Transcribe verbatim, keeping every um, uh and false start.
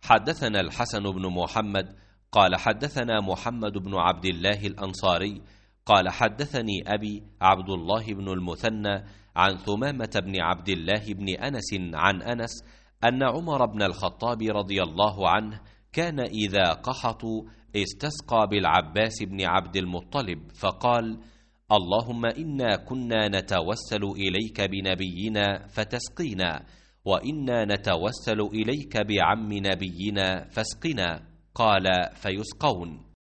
حدثنا الحسن بن محمد قال حدثنا محمد بن عبد الله الأنصاري قال حدثني أبي عبد الله بن المثنى عن ثمامة بن عبد الله بن أنس عن أنس أن عمر بن الخطاب رضي الله عنه كان إذا قحطوا استسقى بالعباس بن عبد المطلب فقال: اللهم إنا كنا نتوسل إليك بنبينا فتسقينا، وإنا نتوسل إليك بعم نبينا فاسقنا. قال: فيسقون.